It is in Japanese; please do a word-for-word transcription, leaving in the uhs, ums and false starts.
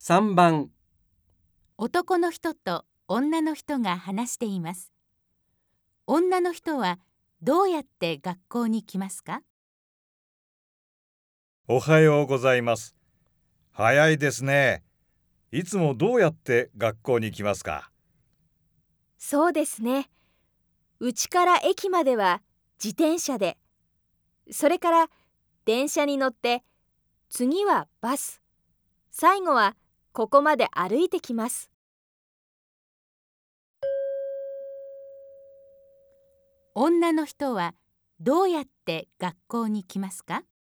さんばん、 男の人と女の人が話しています。女の人はどうやって学校に来ますか？ おはようございます。早いですね。いつもどうやって学校に来ますか？ そうですね。うちから駅までは自転車で、それから電車に乗って、次はバス、最後はここまで歩いてきます。 女の人はどうやって学校に来ますか？